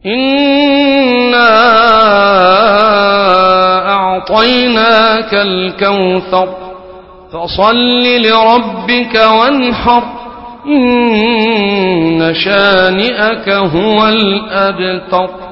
إنا أعطيناك الكوثر فصل لربك وانحر إن شانئك هو الأبتر.